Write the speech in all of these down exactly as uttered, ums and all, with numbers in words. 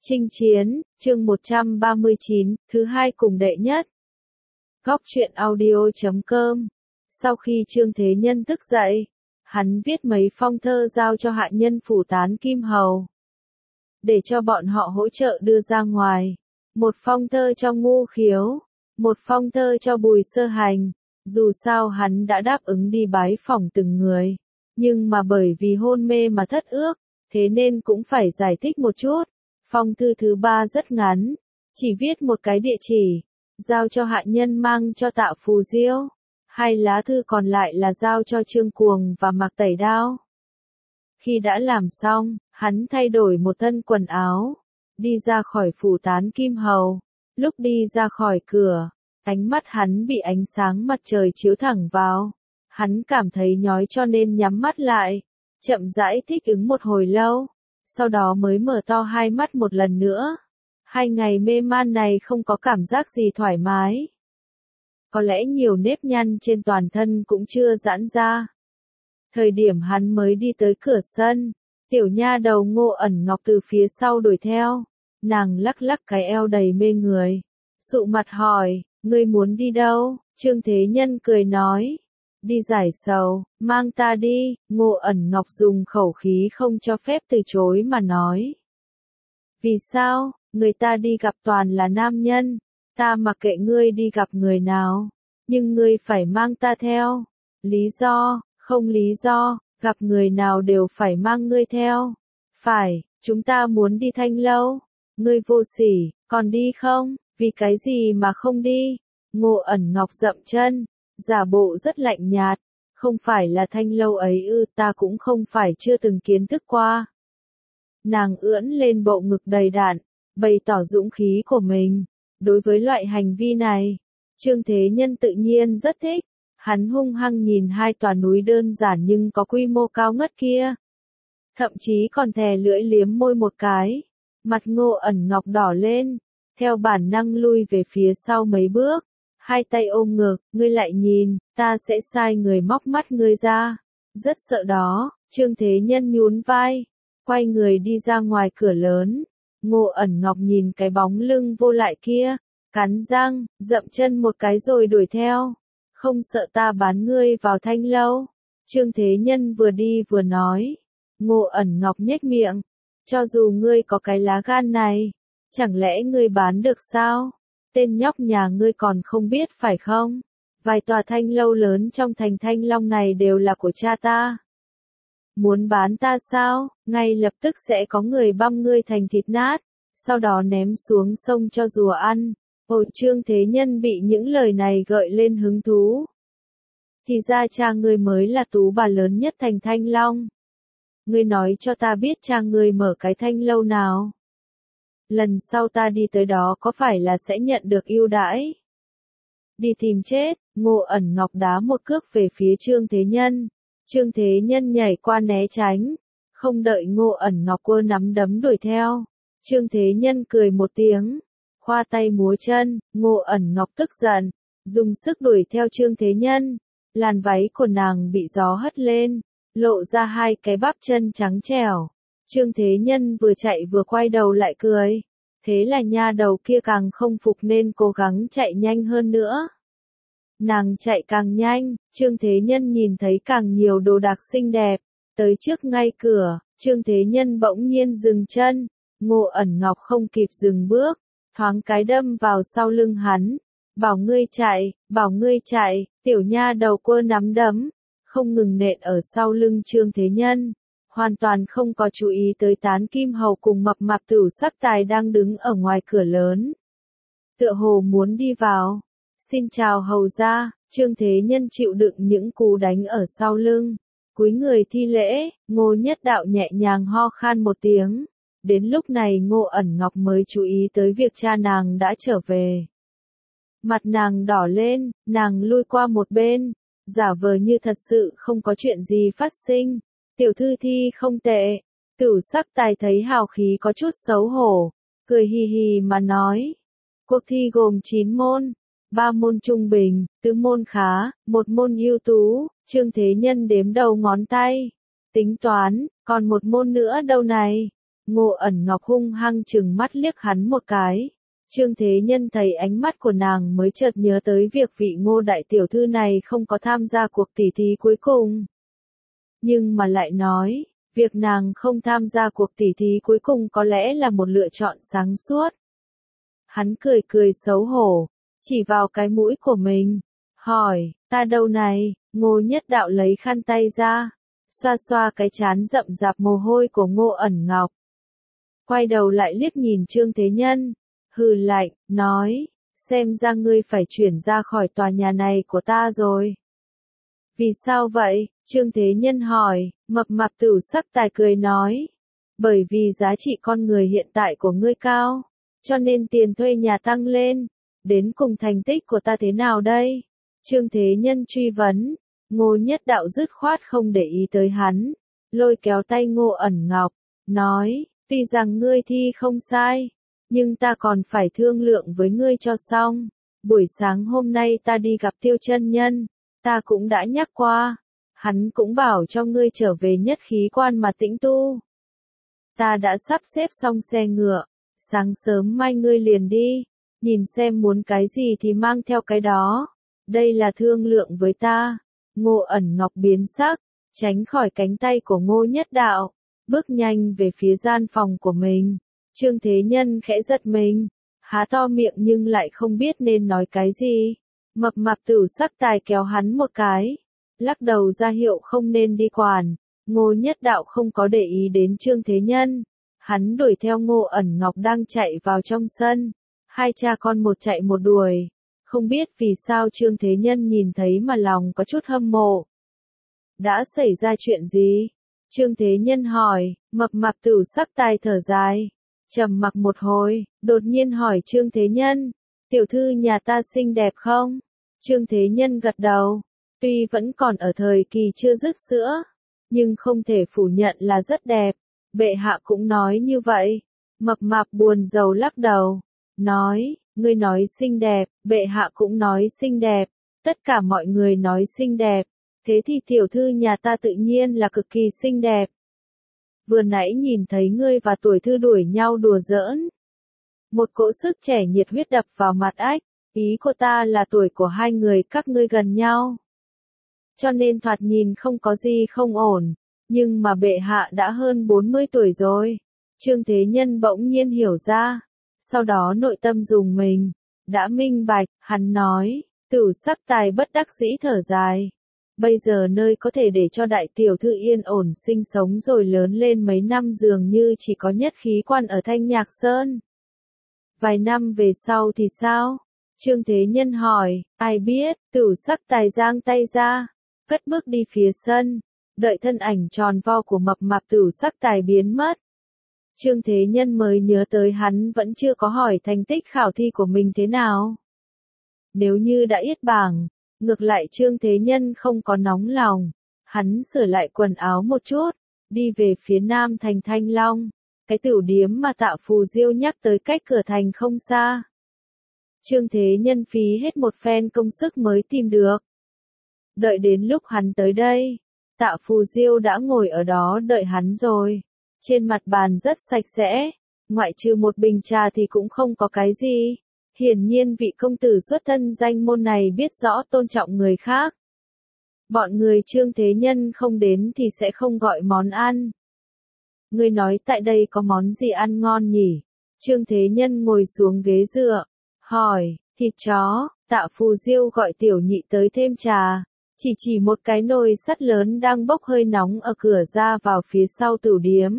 Chinh chiến, chương một trăm ba mươi chín, thứ hai cùng đệ nhất. Góc truyện audio chấm com. Sau khi Trương Thế Nhân thức dậy, hắn viết mấy phong thơ giao cho hạ nhân phủ Tán Kim Hầu, để cho bọn họ hỗ trợ đưa ra ngoài. Một phong thơ cho Ngu Khiếu, một phong thơ cho Bùi Sơ Hành. Dù sao hắn đã đáp ứng đi bái phỏng từng người, nhưng mà bởi vì hôn mê mà thất ước, thế nên cũng phải giải thích một chút. Phong thư thứ ba rất ngắn, chỉ viết một cái địa chỉ, giao cho hạ nhân mang cho Tạ Phù Diêu. Hai lá thư còn lại là giao cho Trương Cuồng và Mạc Tẩy Đao. Khi đã làm xong, hắn thay đổi một thân quần áo, đi ra khỏi phủ Tán Kim Hầu. Lúc đi ra khỏi cửa, ánh mắt hắn bị ánh sáng mặt trời chiếu thẳng vào. Hắn cảm thấy nhói cho nên nhắm mắt lại, chậm rãi thích ứng một hồi lâu, sau đó mới mở to hai mắt một lần nữa. Hai ngày mê man này không có cảm giác gì thoải mái. Có lẽ nhiều nếp nhăn trên toàn thân cũng chưa giãn ra. Thời điểm hắn mới đi tới cửa sân, tiểu nha đầu Ngô Ẩn Ngọc từ phía sau đuổi theo. Nàng lắc lắc cái eo đầy mê người, sụ mặt hỏi, ngươi muốn đi đâu? Trương Thế Nhân cười nói, đi giải sầu, mang ta đi. Ngô Ẩn Ngọc dùng khẩu khí không cho phép từ chối mà nói. Vì sao? Người ta đi gặp toàn là nam nhân, ta mặc kệ ngươi đi gặp người nào, nhưng ngươi phải mang ta theo. Lý do? Không lý do, gặp người nào đều phải mang ngươi theo. Phải, chúng ta muốn đi Thanh Lâu. Ngươi vô sỉ, còn đi không? Vì cái gì mà không đi? Ngô Ẩn Ngọc dậm chân, giả bộ rất lạnh nhạt. Không phải là Thanh Lâu ấy ư? Ta cũng không phải chưa từng kiến thức qua. Nàng ưỡn lên bộ ngực đầy đặn, bày tỏ dũng khí của mình. Đối với loại hành vi này, Trương Thế Nhân tự nhiên rất thích. Hắn hung hăng nhìn hai tòa núi đơn giản nhưng có quy mô cao ngất kia. Thậm chí còn thè lưỡi liếm môi một cái. Mặt Ngô Ẩn Ngọc đỏ lên, theo bản năng lui về phía sau mấy bước, hai tay ôm ngực, ngươi lại nhìn, ta sẽ sai người móc mắt ngươi ra. Rất sợ đó. Trương Thế Nhân nhún vai, quay người đi ra ngoài cửa lớn. Ngô Ẩn Ngọc nhìn cái bóng lưng vô lại kia, cắn răng, dậm chân một cái rồi đuổi theo. Không sợ ta bán ngươi vào Thanh Lâu? Trương Thế Nhân vừa đi vừa nói. Ngô Ẩn Ngọc nhếch miệng, cho dù ngươi có cái lá gan này, chẳng lẽ ngươi bán được sao? Tên nhóc nhà ngươi còn không biết phải không? Vài tòa Thanh Lâu lớn trong thành Thanh Long này đều là của cha ta. Muốn bán ta sao? Ngay lập tức sẽ có người băm ngươi thành thịt nát, sau đó ném xuống sông cho rùa ăn. Ôi, Trương Thế Nhân bị những lời này gợi lên hứng thú. Thì ra cha ngươi mới là tú bà lớn nhất thành Thanh Long. Ngươi nói cho ta biết cha ngươi mở cái Thanh Lâu nào. Lần sau ta đi tới đó có phải là sẽ nhận được ưu đãi? Đi tìm chết. Ngô Ẩn Ngọc đá một cước về phía Trương Thế Nhân. Trương Thế Nhân nhảy qua né tránh, không đợi Ngô Ẩn Ngọc quơ nắm đấm đuổi theo. Trương Thế Nhân cười một tiếng, khoa tay múa chân. Ngô Ẩn Ngọc tức giận, dùng sức đuổi theo Trương Thế Nhân. Làn váy của nàng bị gió hất lên, lộ ra hai cái bắp chân trắng trẻo. Trương Thế Nhân vừa chạy vừa quay đầu lại cười. Thế là nha đầu kia càng không phục nên cố gắng chạy nhanh hơn nữa. Nàng chạy càng nhanh, Trương Thế Nhân nhìn thấy càng nhiều đồ đạc xinh đẹp. Tới trước ngay cửa, Trương Thế Nhân bỗng nhiên dừng chân. Ngô Ẩn Ngọc không kịp dừng bước, thoáng cái đâm vào sau lưng hắn. Bảo ngươi chạy, bảo ngươi chạy. Tiểu nha đầu quơ nắm đấm, không ngừng nện ở sau lưng Trương Thế Nhân. Hoàn toàn không có chú ý tới Tán Kim Hầu cùng mập mạp Tửu Sắc Tài đang đứng ở ngoài cửa lớn. Tựa hồ muốn đi vào. Xin chào hầu gia. Trương Thế Nhân chịu đựng những cú đánh ở sau lưng, cúi người thi lễ. Ngô Nhất Đạo nhẹ nhàng ho khan một tiếng. Đến lúc này Ngô Ẩn Ngọc mới chú ý tới việc cha nàng đã trở về. Mặt nàng đỏ lên, nàng lui qua một bên, giả vờ như thật sự không có chuyện gì phát sinh. Tiểu thư thi không tệ. Tửu Sắc Tài thấy hào khí có chút xấu hổ, cười hì hì mà nói. Cuộc thi gồm chín môn, ba môn trung bình, tứ môn khá, một môn ưu tú. Trương Thế Nhân đếm đầu ngón tay, tính toán, còn một môn nữa đâu này? Ngô ẩn ngọc hung hăng trừng mắt liếc hắn một cái. Trương Thế Nhân thấy ánh mắt của nàng mới chợt nhớ tới việc vị Ngô đại tiểu thư này không có tham gia cuộc tỉ thí cuối cùng. Nhưng mà lại nói, việc nàng không tham gia cuộc tỉ thí cuối cùng có lẽ là một lựa chọn sáng suốt. Hắn cười cười xấu hổ, chỉ vào cái mũi của mình, hỏi, ta đâu này? Ngô Nhất Đạo lấy khăn tay ra, xoa xoa cái trán rậm rạp mồ hôi của Ngô ẩn ngọc. Quay đầu lại liếc nhìn Trương Thế Nhân, hừ lạnh, nói, xem ra ngươi phải chuyển ra khỏi tòa nhà này của ta rồi. Vì sao vậy? Trương Thế Nhân hỏi. Mập mạp Tửu Sắc Tài cười nói, bởi vì giá trị con người hiện tại của ngươi cao, cho nên tiền thuê nhà tăng lên. Đến cùng thành tích của ta thế nào đây? Trương Thế Nhân truy vấn. Ngô Nhất Đạo dứt khoát không để ý tới hắn, lôi kéo tay Ngô ẩn ngọc, nói, tuy rằng ngươi thi không sai, nhưng ta còn phải thương lượng với ngươi cho xong. Buổi sáng hôm nay ta đi gặp Tiêu Chân Nhân, ta cũng đã nhắc qua, hắn cũng bảo cho ngươi trở về Nhất Khí Quan mà tĩnh tu. Ta đã sắp xếp xong xe ngựa, sáng sớm mai ngươi liền đi, nhìn xem muốn cái gì thì mang theo cái đó. Đây là thương lượng với ta. Ngô ẩn ngọc biến sắc, tránh khỏi cánh tay của Ngô Nhất Đạo, bước nhanh về phía gian phòng của mình. Trương Thế Nhân khẽ giật mình, há to miệng nhưng lại không biết nên nói cái gì. Mập mạp Tửu Sắc Tài kéo hắn một cái, lắc đầu ra hiệu không nên đi quản. Ngô Nhất Đạo không có để ý đến Trương Thế Nhân, hắn đuổi theo Ngô ẩn ngọc đang chạy vào trong sân. Hai cha con một chạy một đuổi. Không biết vì sao Trương Thế Nhân nhìn thấy mà lòng có chút hâm mộ. Đã xảy ra chuyện gì? Trương Thế Nhân hỏi. Mập mạp Tửu Sắc Tài thở dài, trầm mặc một hồi, đột nhiên hỏi Trương Thế Nhân, tiểu thư nhà ta xinh đẹp không? Trương Thế Nhân gật đầu, tuy vẫn còn ở thời kỳ chưa dứt sữa, nhưng không thể phủ nhận là rất đẹp. Bệ hạ cũng nói như vậy. Mập mạp buồn rầu lắc đầu, nói, ngươi nói xinh đẹp, bệ hạ cũng nói xinh đẹp, tất cả mọi người nói xinh đẹp, thế thì tiểu thư nhà ta tự nhiên là cực kỳ xinh đẹp. Vừa nãy nhìn thấy ngươi và tuổi thư đuổi nhau đùa giỡn. Một cỗ sức trẻ nhiệt huyết đập vào mặt ách, ý của ta là tuổi của hai người các ngươi gần nhau. Cho nên thoạt nhìn không có gì không ổn, nhưng mà bệ hạ đã hơn bốn mươi tuổi rồi. Trương Thế Nhân bỗng nhiên hiểu ra, sau đó nội tâm dùng mình, đã minh bạch, hắn nói, Tửu Sắc Tài bất đắc dĩ thở dài. Bây giờ nơi có thể để cho đại tiểu thư yên ổn sinh sống rồi lớn lên mấy năm dường như chỉ có Nhất Khí Quan ở Thanh Nhạc Sơn. Vài năm về sau thì sao? Trương Thế Nhân hỏi. Ai biết? Tửu Sắc Tài giang tay ra, cất bước đi phía sân, đợi thân ảnh tròn vo của mập mạp Tửu Sắc Tài biến mất. Trương Thế Nhân mới nhớ tới hắn vẫn chưa có hỏi thành tích khảo thi của mình thế nào. Nếu như đã yết bảng, ngược lại Trương Thế Nhân không có nóng lòng. Hắn sửa lại quần áo một chút, đi về phía nam thành Thanh Long, cái tửu điếm mà Tạ Phù Diêu nhắc tới cách cửa thành không xa. Trương Thế Nhân phí hết một phen công sức mới tìm được. Đợi đến lúc hắn tới đây, Tạ Phù Diêu đã ngồi ở đó đợi hắn rồi. Trên mặt bàn rất sạch sẽ, ngoại trừ một bình trà thì cũng không có cái gì. Hiển nhiên vị công tử xuất thân danh môn này biết rõ tôn trọng người khác. Bọn người Trương Thế Nhân không đến thì sẽ không gọi món ăn. Ngươi nói tại đây có món gì ăn ngon nhỉ? Trương Thế Nhân ngồi xuống ghế dựa, hỏi, thịt chó. Tạ Phù Diêu gọi tiểu nhị tới thêm trà, chỉ chỉ một cái nồi sắt lớn đang bốc hơi nóng ở cửa ra vào phía sau tửu điếm.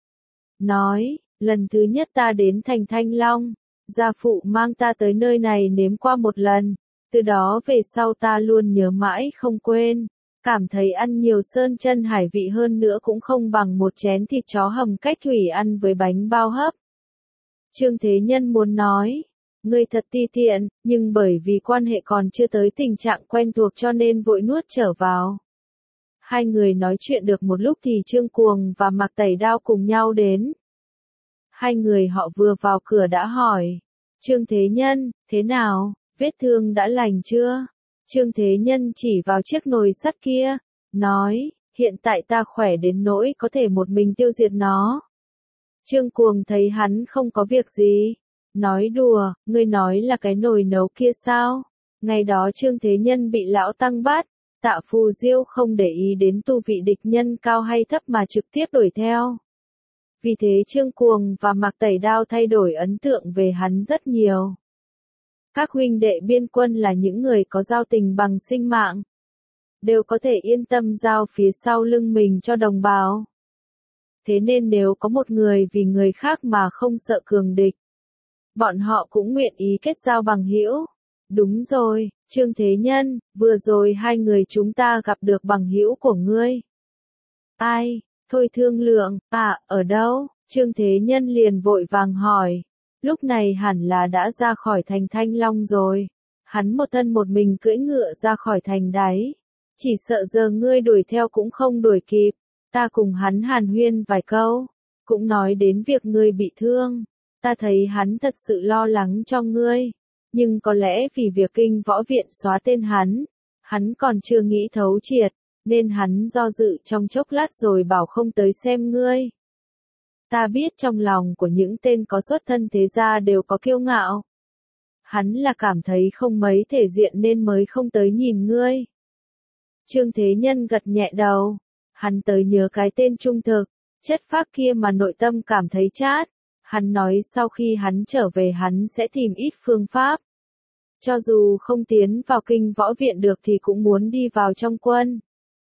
Nói, lần thứ nhất ta đến thành Thanh Long, gia phụ mang ta tới nơi này nếm qua một lần, từ đó về sau ta luôn nhớ mãi không quên, cảm thấy ăn nhiều sơn chân hải vị hơn nữa cũng không bằng một chén thịt chó hầm cách thủy ăn với bánh bao hấp. Trương Thế Nhân muốn nói, ngươi thật ti tiện, nhưng bởi vì quan hệ còn chưa tới tình trạng quen thuộc cho nên vội nuốt trở vào. Hai người nói chuyện được một lúc thì Trương Cuồng và Mạc Tẩy Đao cùng nhau đến. Hai người họ vừa vào cửa đã hỏi, Trương Thế Nhân, thế nào, vết thương đã lành chưa? Trương Thế Nhân chỉ vào chiếc nồi sắt kia, nói, hiện tại ta khỏe đến nỗi có thể một mình tiêu diệt nó. Trương Cuồng thấy hắn không có việc gì. Nói đùa, ngươi nói là cái nồi nấu kia sao? Ngày đó Trương Thế Nhân bị lão tăng bắt, Tạ Phù Diêu không để ý đến tu vị địch nhân cao hay thấp mà trực tiếp đuổi theo. Vì thế Trương Cuồng và Mạc Tẩy Đao thay đổi ấn tượng về hắn rất nhiều. Các huynh đệ biên quân là những người có giao tình bằng sinh mạng, đều có thể yên tâm giao phía sau lưng mình cho đồng bào. Thế nên nếu có một người vì người khác mà không sợ cường địch, bọn họ cũng nguyện ý kết giao bằng hữu. Đúng rồi, Trương Thế Nhân, vừa rồi hai người chúng ta gặp được bằng hữu của ngươi. Ai? Thôi Thương Lượng, à, ở đâu? Trương Thế Nhân liền vội vàng hỏi. Lúc này hẳn là đã ra khỏi thành Thanh Long rồi. Hắn một thân một mình cưỡi ngựa ra khỏi thành đấy. Chỉ sợ giờ ngươi đuổi theo cũng không đuổi kịp. Ta cùng hắn hàn huyên vài câu, cũng nói đến việc ngươi bị thương. Ta thấy hắn thật sự lo lắng cho ngươi. Nhưng có lẽ vì việc kinh võ viện xóa tên hắn, hắn còn chưa nghĩ thấu triệt, nên hắn do dự trong chốc lát rồi bảo không tới xem ngươi. Ta biết trong lòng của những tên có xuất thân thế gia đều có kiêu ngạo. Hắn là cảm thấy không mấy thể diện nên mới không tới nhìn ngươi. Trương Thế Nhân gật nhẹ đầu. Hắn tới nhớ cái tên trung thực, chất phác kia mà nội tâm cảm thấy chát. Hắn nói sau khi hắn trở về hắn sẽ tìm ít phương pháp. Cho dù không tiến vào kinh võ viện được thì cũng muốn đi vào trong quân.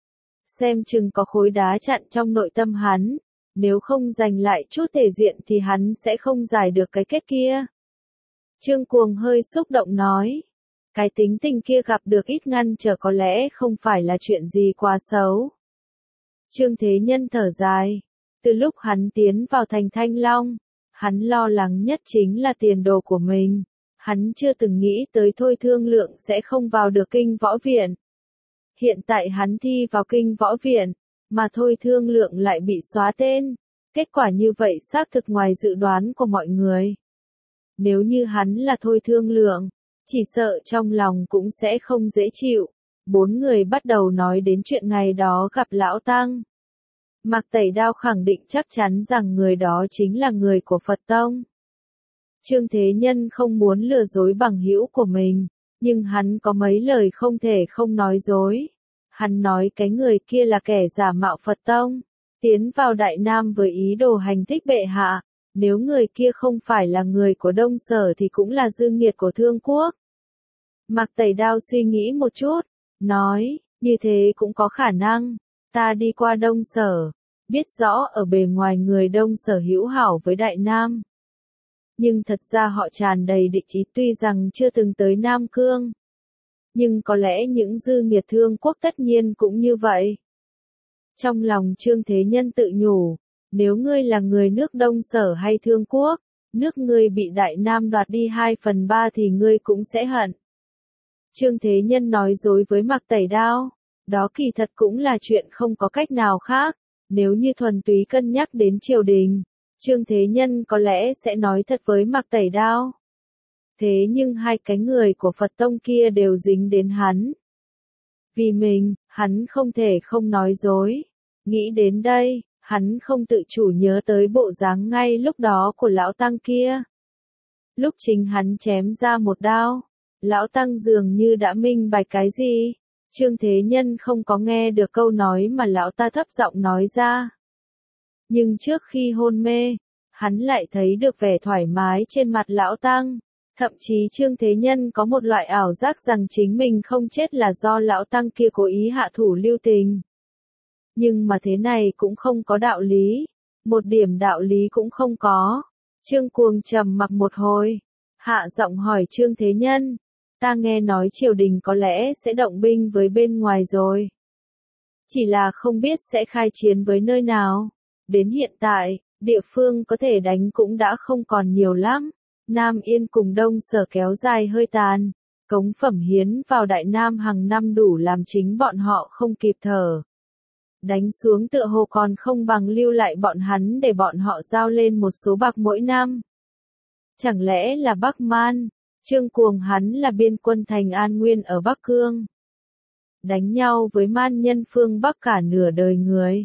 Xem chừng có khối đá chặn trong nội tâm hắn. Nếu không giành lại chút thể diện thì hắn sẽ không giải được cái kết kia. Trương Cuồng hơi xúc động nói. Cái tính tình kia gặp được ít ngăn trở có lẽ không phải là chuyện gì quá xấu. Trương Thế Nhân thở dài. Từ lúc hắn tiến vào thành Thanh Long, hắn lo lắng nhất chính là tiền đồ của mình. Hắn chưa từng nghĩ tới Thôi Thương Lượng sẽ không vào được kinh võ viện. Hiện tại hắn thi vào kinh võ viện, mà Thôi Thương Lượng lại bị xóa tên. Kết quả như vậy xác thực ngoài dự đoán của mọi người. Nếu như hắn là Thôi Thương Lượng, chỉ sợ trong lòng cũng sẽ không dễ chịu. Bốn người bắt đầu nói đến chuyện ngày đó gặp Lão Tăng. Mạc Tẩy Đao khẳng định chắc chắn rằng người đó chính là người của Phật Tông. Trương Thế Nhân không muốn lừa dối bằng hữu của mình, nhưng hắn có mấy lời không thể không nói dối. Hắn nói cái người kia là kẻ giả mạo Phật Tông, tiến vào Đại Nam với ý đồ hành thích bệ hạ. Nếu người kia không phải là người của Đông Sở thì cũng là dư nghiệt của Thương Quốc. Mạc Tẩy Đao suy nghĩ một chút, nói, như thế cũng có khả năng. Ta đi qua Đông Sở, biết rõ ở bề ngoài người Đông Sở hữu hảo với Đại Nam. Nhưng thật ra họ tràn đầy địch ý tuy rằng chưa từng tới Nam Cương. Nhưng có lẽ những dư nghiệt Thương Quốc tất nhiên cũng như vậy. Trong lòng Trương Thế Nhân tự nhủ, nếu ngươi là người nước Đông Sở hay Thương Quốc, nước ngươi bị Đại Nam đoạt đi hai phần ba thì ngươi cũng sẽ hận. Trương Thế Nhân nói dối với Mạc Tẩy Đao, đó kỳ thật cũng là chuyện không có cách nào khác. Nếu như thuần túy cân nhắc đến triều đình, Trương Thế Nhân có lẽ sẽ nói thật với Mạc Tẩy Đao. Thế nhưng hai cái người của Phật Tông kia đều dính đến hắn. Vì mình, hắn không thể không nói dối. Nghĩ đến đây, hắn không tự chủ nhớ tới bộ dáng ngay lúc đó của lão tăng kia. Lúc chính hắn chém ra một đao, lão tăng dường như đã minh bạch cái gì. Trương Thế Nhân không có nghe được câu nói mà lão ta thấp giọng nói ra. Nhưng trước khi hôn mê, hắn lại thấy được vẻ thoải mái trên mặt lão tăng. Thậm chí Trương Thế Nhân có một loại ảo giác rằng chính mình không chết là do lão tăng kia cố ý hạ thủ lưu tình. Nhưng mà thế này cũng không có đạo lý. Một điểm đạo lý cũng không có. Trương Cuồng trầm mặc một hồi. Hạ giọng hỏi Trương Thế Nhân. Ta nghe nói triều đình có lẽ sẽ động binh với bên ngoài rồi. Chỉ là không biết sẽ khai chiến với nơi nào. Đến hiện tại, địa phương có thể đánh cũng đã không còn nhiều lắm. Nam Yên cùng Đông Sở kéo dài hơi tàn. Cống phẩm hiến vào Đại Nam hàng năm đủ làm chính bọn họ không kịp thở. Đánh xuống tựa hồ còn không bằng lưu lại bọn hắn để bọn họ giao lên một số bạc mỗi năm. Chẳng lẽ là Bắc Man? Trương Cuồng hắn là biên quân thành An Nguyên ở Bắc Cương. Đánh nhau với man nhân phương Bắc cả nửa đời người.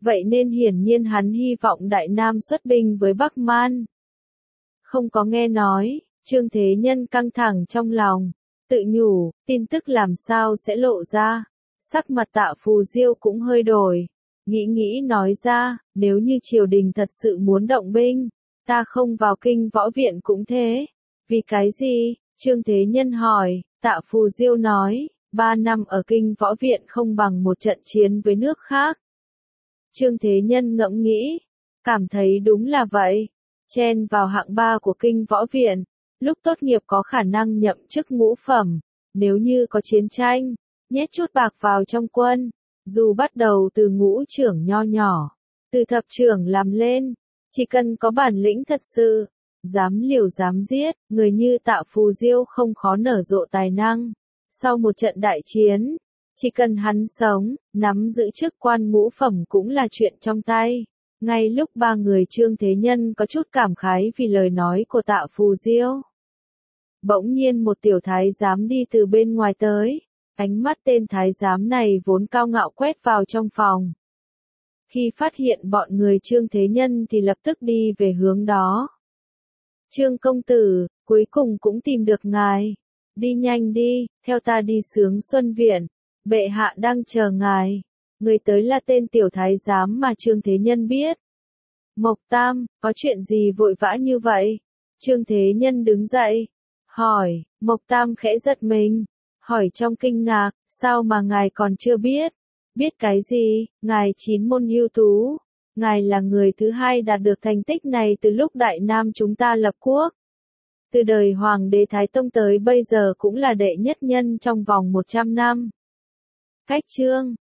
Vậy nên hiển nhiên hắn hy vọng Đại Nam xuất binh với Bắc Man. Không có nghe nói, Trương Thế Nhân căng thẳng trong lòng, tự nhủ, tin tức làm sao sẽ lộ ra. Sắc mặt Tạ Phù Diêu cũng hơi đổi, nghĩ nghĩ nói ra, nếu như triều đình thật sự muốn động binh, ta không vào kinh võ viện cũng thế. Vì cái gì? Trương Thế Nhân hỏi. Tạ Phù Diêu nói, ba năm ở kinh võ viện không bằng một trận chiến với nước khác. Trương Thế Nhân ngẫm nghĩ, cảm thấy đúng là vậy. Chen vào hạng ba của kinh võ viện, lúc tốt nghiệp có khả năng nhậm chức ngũ phẩm. Nếu như có chiến tranh, nhét chút bạc vào trong quân, dù bắt đầu từ ngũ trưởng nho nhỏ, từ thập trưởng làm lên, chỉ cần có bản lĩnh thật sự, dám liều dám giết, người như Tạ Phù Diêu không khó nở rộ tài năng. Sau một trận đại chiến, chỉ cần hắn sống, nắm giữ chức quan ngũ phẩm cũng là chuyện trong tay. Ngay lúc ba người Trương Thế Nhân có chút cảm khái vì lời nói của Tạ Phù Diêu, bỗng nhiên một tiểu thái giám đi từ bên ngoài tới. Ánh mắt tên thái giám này vốn cao ngạo quét vào trong phòng. Khi phát hiện bọn người Trương Thế Nhân thì lập tức đi về hướng đó. Trương công tử, cuối cùng cũng tìm được ngài. Đi nhanh đi, theo ta đi Sướng Xuân Viện. Bệ hạ đang chờ ngài. Người tới là tên tiểu thái giám mà Trương Thế Nhân biết. Mộc Tam, có chuyện gì vội vã như vậy? Trương Thế Nhân đứng dậy, hỏi. Mộc Tam khẽ giật mình, hỏi trong kinh ngạc, sao mà ngài còn chưa biết? Biết cái gì? Ngài chín môn ưu tú. Ngài là người thứ hai đạt được thành tích này từ lúc Đại Nam chúng ta lập quốc. Từ đời Hoàng đế Thái Tông tới bây giờ cũng là đệ nhất nhân trong vòng một trăm năm. Cách chương